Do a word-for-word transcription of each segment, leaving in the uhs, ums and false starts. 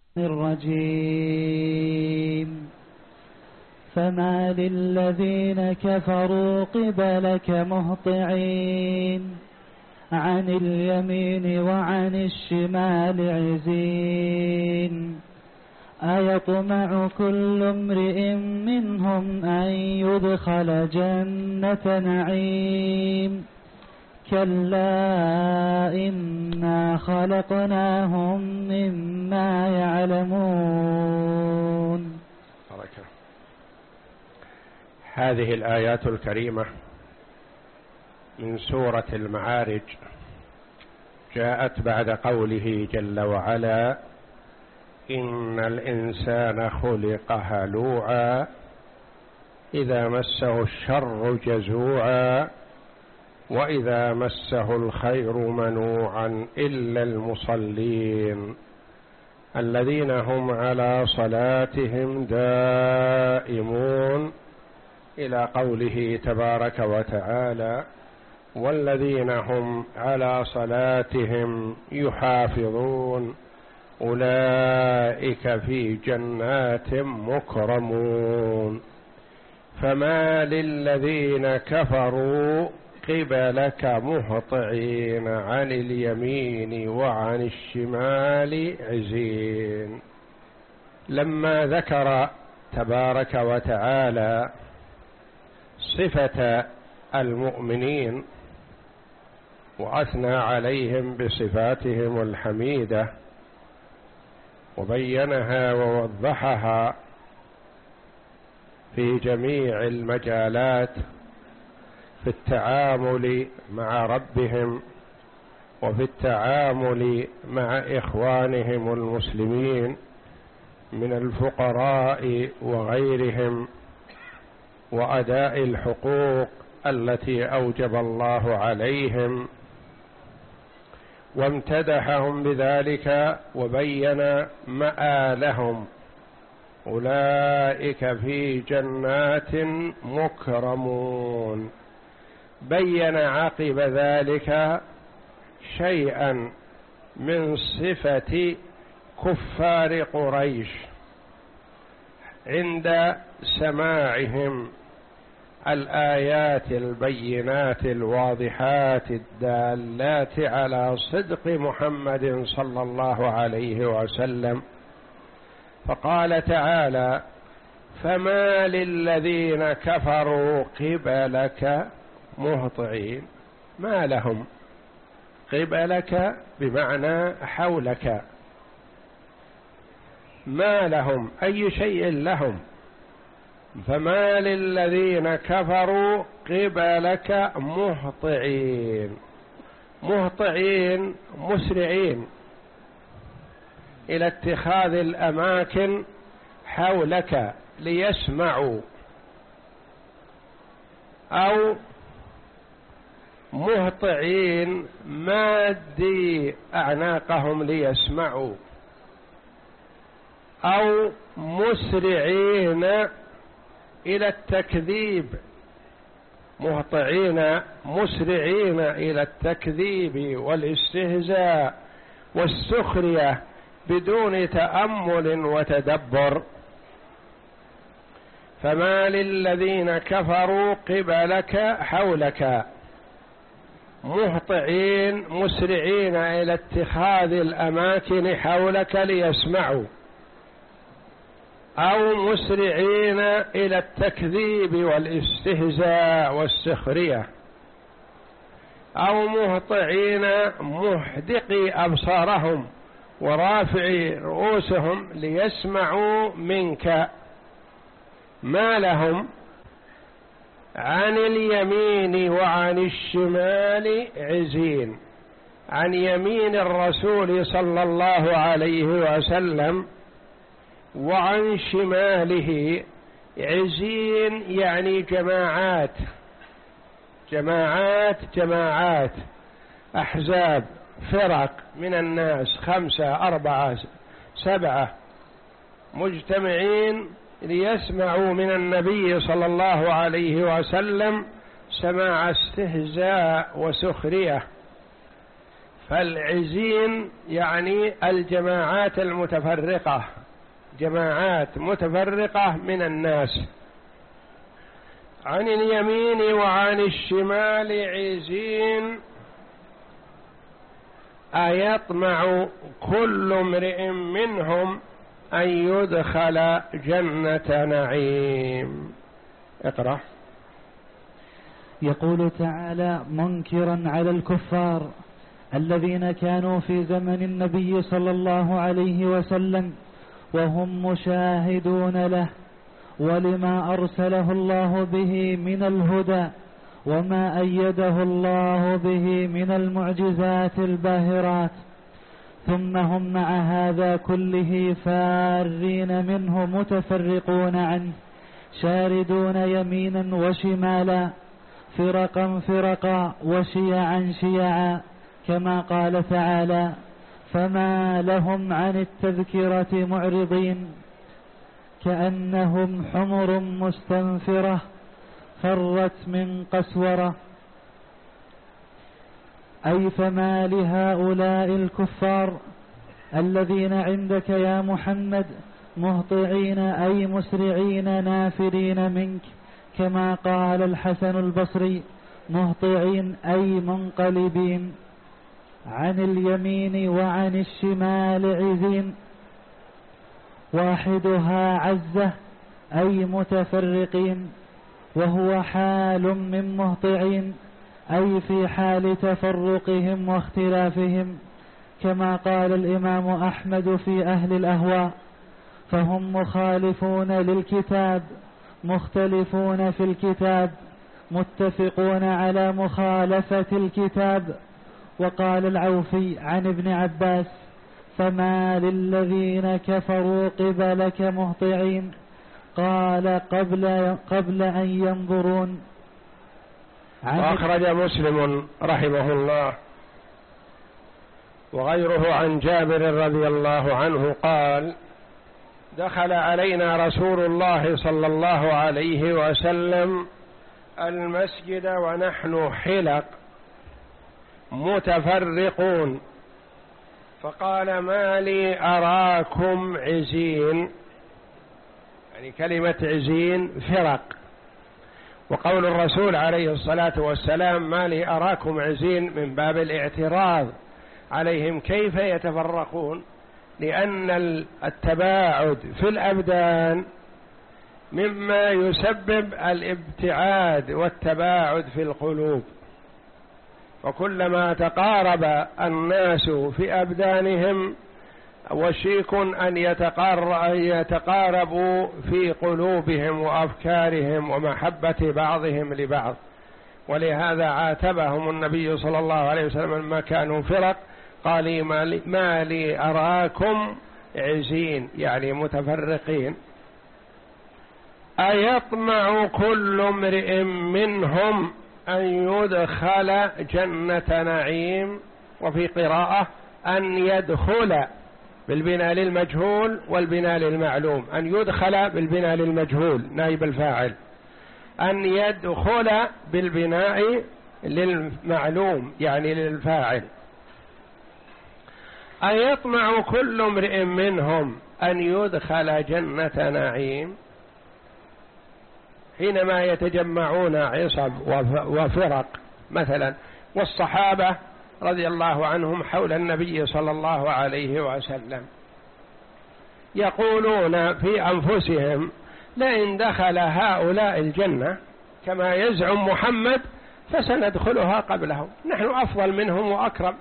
الرجيم فما للذين كفروا قبلك مهطعين عن اليمين وعن الشمال عزين أيطمع كل امرئ منهم أن يدخل جنة نعيم كلا إنا خلقناهم مما يعلمون. بركة. هذه الآيات الكريمة من سورة المعارج جاءت بعد قوله جل وعلا إن الإنسان خلق هلوعا إذا مسه الشر جزوعا وإذا مسه الخير منوعا إلا المصلين الذين هم على صلاتهم دائمون إلى قوله تبارك وتعالى والذين هم على صلاتهم يحافظون أولئك في جنات مكرمون. فما للذين كفروا قبلك مهطعين عن اليمين وعن الشمال عزين. لما ذكر تبارك وتعالى صفة المؤمنين وأثنى عليهم بصفاتهم الحميدة وبينها ووضحها في جميع المجالات في التعامل مع ربهم وفي التعامل مع إخوانهم المسلمين من الفقراء وغيرهم وأداء الحقوق التي أوجب الله عليهم وامتدحهم بذلك وبين مآلهم أولئك في جنات مكرمون. بين عقب ذلك شيئا من صفة كفار قريش عند سماعهم الآيات البينات الواضحات الدالات على صدق محمد صلى الله عليه وسلم. فقال تعالى فما للذين كفروا قبلك مهطعين. ما لهم؟ قبلك بمعنى حولك. ما لهم؟ أي شيء لهم؟ فما للذين كفروا قبلك مهطعين. مهطعين مسرعين إلى اتخاذ الأماكن حولك ليسمعوا، أو مهطعين مادي أعناقهم ليسمعوا، أو مسرعين إلى التكذيب. مهطعين مسرعين إلى التكذيب والاستهزاء والسخرية بدون تأمل وتدبر. فما للذين كفروا قبلك حولك مهطعين مسرعين إلى اتخاذ الأماكن حولك ليسمعوا، أو مسرعين إلى التكذيب والاستهزاء والسخرية، أو مهطعين محدقي أبصارهم ورافعي رؤوسهم ليسمعوا منك. ما لهم؟ عن اليمين وعن الشمال عزين. عن يمين الرسول صلى الله عليه وسلم وعن شماله عزين، يعني جماعات جماعات جماعات أحزاب فرق من الناس، خمسة أربعة سبعة مجتمعين ليسمعوا من النبي صلى الله عليه وسلم سماع استهزاء وسخرية. فالعزين يعني الجماعات المتفرقة، جماعات متفرقة من الناس. عن اليمين وعن الشمال عزين أيطمع كل امرئ منهم أن يدخل جنة نعيم. اقرأ. يقول تعالى منكرا على الكفار الذين كانوا في زمن النبي صلى الله عليه وسلم وهم مشاهدون له ولما أرسله الله به من الهدى وما أيده الله به من المعجزات الباهرات، ثم هم مع هذا كله فارين منه متفرقون عنه شاردون يمينا وشمالا فرقا فرقا وشيعا شيعا، كما قال تعالى فما لهم عن التذكرة معرضين كأنهم حمر مستنفرة فرت من قسورة. أي فما لهؤلاء الكفار الذين عندك يا محمد مهطعين أي مسرعين نافرين منك، كما قال الحسن البصري مهطعين أي منقلبين. عن اليمين وعن الشمال عزين، واحدها عزة أي متفرقين، وهو حال من مهطعين أي في حال تفرقهم واختلافهم، كما قال الإمام أحمد في أهل الأهواء فهم مخالفون للكتاب مختلفون في الكتاب متفقون على مخالفة الكتاب. وقال العوفي عن ابن عباس فما للذين كفروا قبلك مهطعين، قال قبل, قبل أن ينظرون. وأخرج مسلم رحمه الله وغيره عن جابر رضي الله عنه قال دخل علينا رسول الله صلى الله عليه وسلم المسجد ونحن حلق متفرقون، فقال ما لي أراكم عزين، يعني كلمة عزين فرق، وقول الرسول عليه الصلاة والسلام ما لي أراكم عزين من باب الاعتراض عليهم كيف يتفرقون، لأن التباعد في الأبدان مما يسبب الابتعاد والتباعد في القلوب، وكلما تقارب الناس في أبدانهم وشيك أن يتقاربوا في قلوبهم وأفكارهم ومحبة بعضهم لبعض. ولهذا عاتبهم النبي صلى الله عليه وسلم لما كانوا فرق قال ما لي أراكم عزين، يعني متفرقين. أيطمع كل امرئ منهم أن يدخل جنة نعيم، وفي قراءة أن يدخل بالبناء للمجهول والبناء للمعلوم، أن يدخل بالبناء للمجهول نائب الفاعل، أن يدخل بالبناء للمعلوم يعني للفاعل. أيطمع كل امرئ منهم أن يدخل جنة نعيم، حينما يتجمعون عصب وفرق مثلا، والصحابة رضي الله عنهم حول النبي صلى الله عليه وسلم يقولون في أنفسهم لئن دخل هؤلاء الجنة كما يزعم محمد فسندخلها قبلهم، نحن أفضل منهم وأكرم،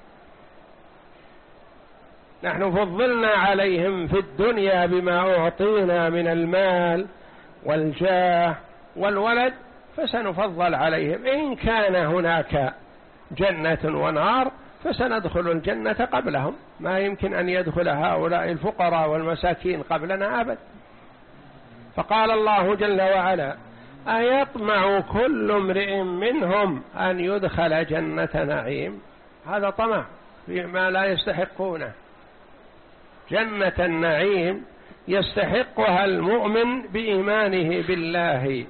نحن فضلنا عليهم في الدنيا بما أعطينا من المال والجاه والولد، فسنفضل عليهم، إن كان هناك جنة ونار فسندخل الجنة قبلهم، ما يمكن أن يدخل هؤلاء الفقراء والمساكين قبلنا أبدا. فقال الله جل وعلا أيطمع كل امرئ منهم أن يدخل جنة نعيم، هذا طمع فيما لا يستحقونه. جنة النعيم يستحقها المؤمن بإيمانه بالله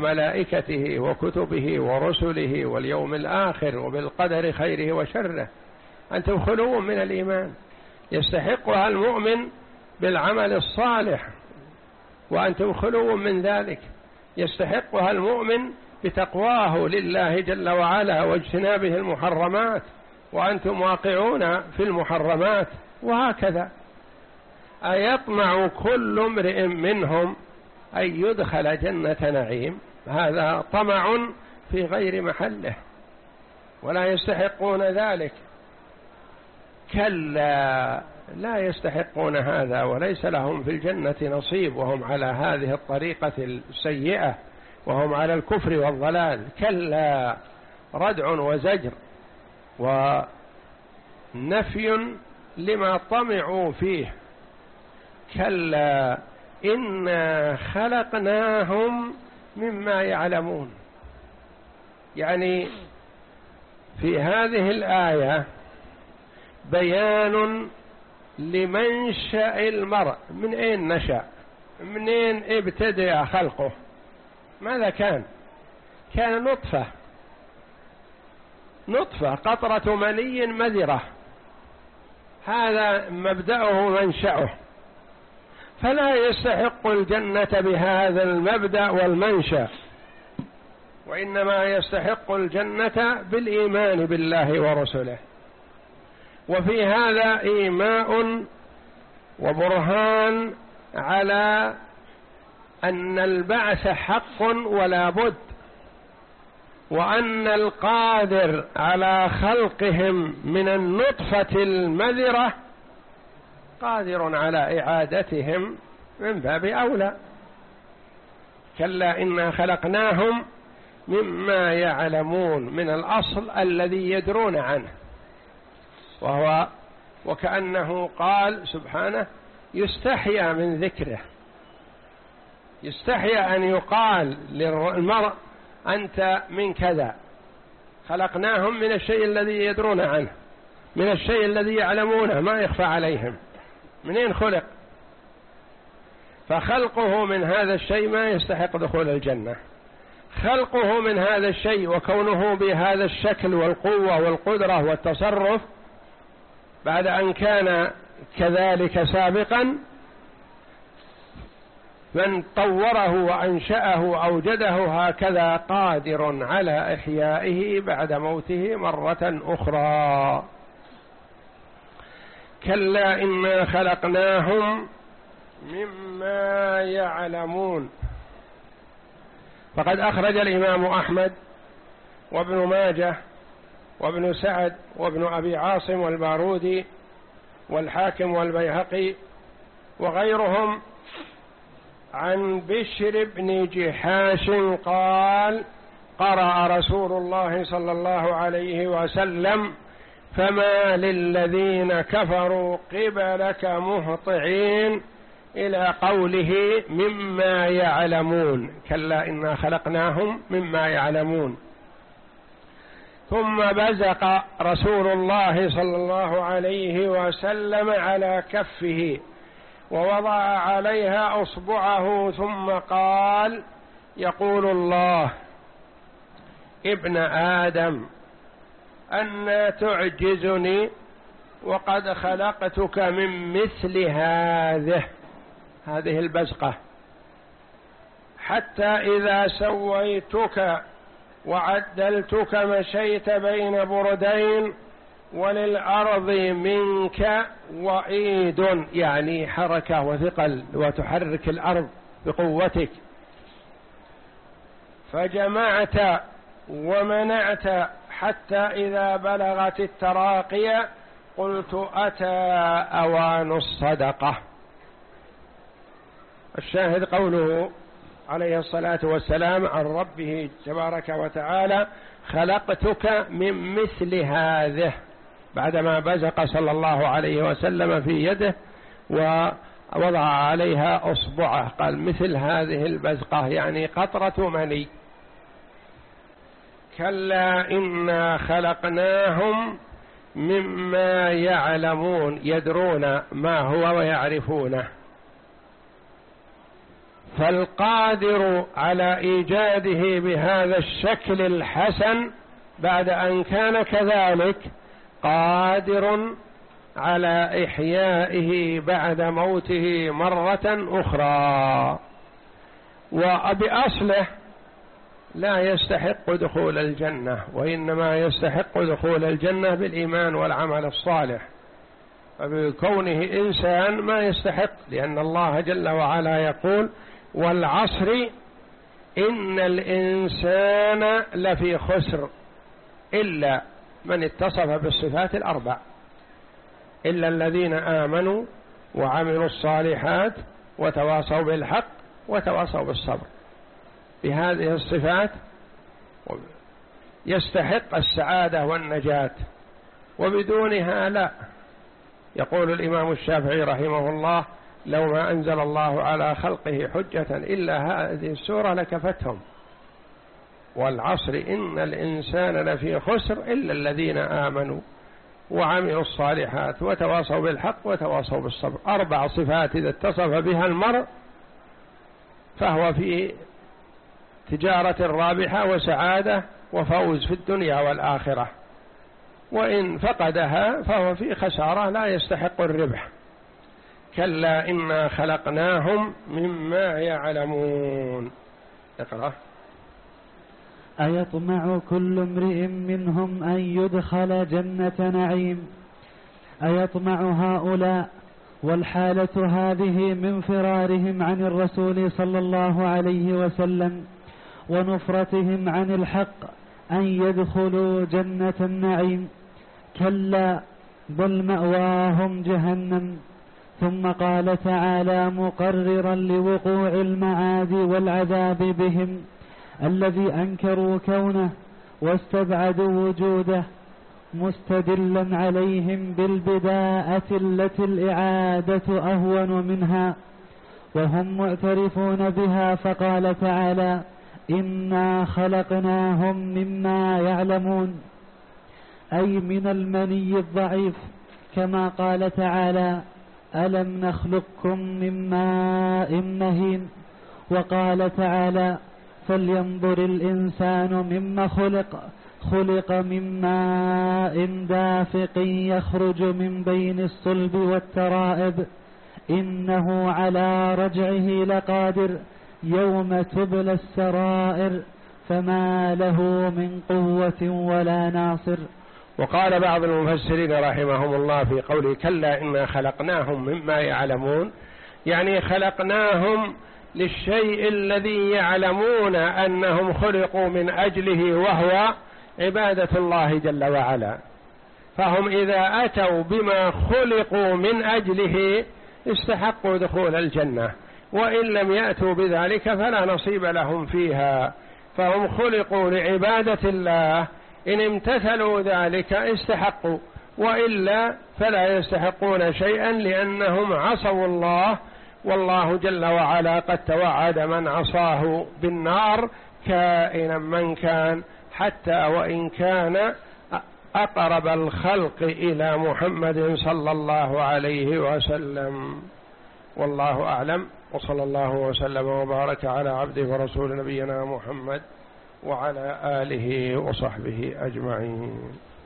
وملائكته وكتبه ورسله واليوم الآخر وبالقدر خيره وشره، أنتم خلو من الإيمان، يستحقها المؤمن بالعمل الصالح وأنتم خلو من ذلك، يستحقها المؤمن بتقواه لله جل وعلا واجتنابه المحرمات وأنتم واقعون في المحرمات، وهكذا. أيطمع كل امرئ منهم أن يدخل جنة نعيم؟ هذا طمع في غير محله، ولا يستحقون ذلك. كلا، لا يستحقون هذا، وليس لهم في الجنة نصيب وهم على هذه الطريقة السيئة وهم على الكفر والضلال. كلا، ردع وزجر ونفي لما طمعوا فيه. كلا إنا خلقناهم مما يعلمون. يعني في هذه الآية بيان لمنشأ المرء، من أين نشأ، منين ابتدأ خلقه، ماذا كان؟ كان نطفة، نطفة قطرة مني مذرة، هذا مبدأه منشأه، فلا يستحق الجنة بهذا المبدأ والمنشأ، وإنما يستحق الجنة بالإيمان بالله ورسله. وفي هذا إيماء وبرهان على أن البعث حق ولا بد، وأن القادر على خلقهم من النطفة المذرة قادر على إعادتهم من باب أولى. كلا إنا خلقناهم مما يعلمون، من الأصل الذي يدرون عنه، وهو وكأنه قال سبحانه يستحيا من ذكره، يستحيا أن يقال للمرء أنت من كذا. خلقناهم من الشيء الذي يدرون عنه، من الشيء الذي يعلمونه ما يخفى عليهم، منين خلق؟ فخلقه من هذا الشيء ما يستحق دخول الجنة. خلقه من هذا الشيء وكونه بهذا الشكل والقوة والقدرة والتصرف بعد أن كان كذلك سابقا، من طوره وأنشأه أوجده هكذا قادر على إحيائه بعد موته مرة أخرى. كلا إنا خلقناهم مما يعلمون. فقد أخرج الإمام أحمد وابن ماجه وابن سعد وابن أبي عاصم والبارودي والحاكم والبيهقي وغيرهم عن بشر بن جحاش قال: قرأ رسول الله صلى الله عليه وسلم: فما للذين كفروا قبلك مهطعين، إلى قوله مما يعلمون. كلا إنا خلقناهم مما يعلمون. ثم بزق رسول الله صلى الله عليه وسلم على كفه ووضع عليها أصبعه ثم قال: يقول الله: ابن آدم أنى تعجزني وقد خلقتك من مثل هذه هذه البزقة، حتى إذا سويتك وعدلتك مشيت بين بردين، وللأرض منك وعيد، يعني حركة وثقل وتحرك الأرض بقوتك، فجمعت ومنعت حتى إذا بلغت التراقية قلت أتى أوان الصدقة. الشاهد قوله عليه الصلاة والسلام عن ربه تبارك وتعالى: خلقتك من مثل هذه، بعدما بزق صلى الله عليه وسلم في يده ووضع عليها أصبعه، قال: مثل هذه البزقة، يعني قطرة مني. كلا إنا خلقناهم مما يعلمون، يدرون ما هو ويعرفونه. فالقادر على إيجاده بهذا الشكل الحسن بعد أن كان كذلك قادر على إحيائه بعد موته مرة أخرى، وبأصله لا يستحق دخول الجنة، وإنما يستحق دخول الجنة بالإيمان والعمل الصالح، فبكونه إنسان ما يستحق، لأن الله جل وعلا يقول: والعصر إن الإنسان لفي خسر إلا من اتصف بالصفات الأربع، إلا الذين آمنوا وعملوا الصالحات وتواصوا بالحق وتواصوا بالصبر. بهذه الصفات يستحق السعادة والنجاة، وبدونها لا. يقول الإمام الشافعي رحمه الله: لو ما أنزل الله على خلقه حجة إلا هذه السورة لكفتهم. والعصر إن الإنسان لفي خسر إلا الذين آمنوا وعملوا الصالحات وتواصوا بالحق وتواصوا بالصبر. أربع صفات إذا اتصف بها المرء فهو في تجارة رابحة وسعادة وفوز في الدنيا والآخرة، وإن فقدها فهو في خسارة لا يستحق الربح. كلا إنا خلقناهم مما يعلمون. اقرأ. أيطمع كل امرئ منهم أن يدخل جنة نعيم. أيطمع هؤلاء والحالة هذه من فرارهم عن الرسول صلى الله عليه وسلم ونفرتهم عن الحق أن يدخلوا جنة النعيم. كلا بل مأواهم جهنم. ثم قال تعالى مقررا لوقوع المعاد والعذاب بهم الذي أنكروا كونه واستبعدوا وجوده، مستدلا عليهم بالبداءة التي الإعادة أهون منها وهم معترفون بها. فقال تعالى إنا خلقناهم مما يعلمون، أي من المني الضعيف، كما قال تعالى ألم نخلقكم من ماء مهين. وقال تعالى فلينظر الإنسان مما خلق خلق من ماء دافق يخرج من بين الصلب والترائب إنه على رجعه لقادر يوم تبلى السرائر فما له من قوة ولا ناصر. وقال بعض المفسرين رحمهم الله في قوله كلا إنا خلقناهم مما يعلمون، يعني خلقناهم للشيء الذي يعلمون أنهم خلقوا من أجله، وهو عبادة الله جل وعلا. فهم إذا أتوا بما خلقوا من أجله استحقوا دخول الجنة، وإن لم يأتوا بذلك فلا نصيب لهم فيها. فهم خلقوا لعبادة الله، إن امتثلوا ذلك استحقوا، وإلا فلا يستحقون شيئا لأنهم عصوا الله، والله جل وعلا قد توعد من عصاه بالنار كائنا من كان، حتى وإن كان أقرب الخلق إلى محمد صلى الله عليه وسلم. والله أعلم، وصلى الله وسلم وبارك على عبده ورسول نبينا محمد وعلى آله وصحبه أجمعين.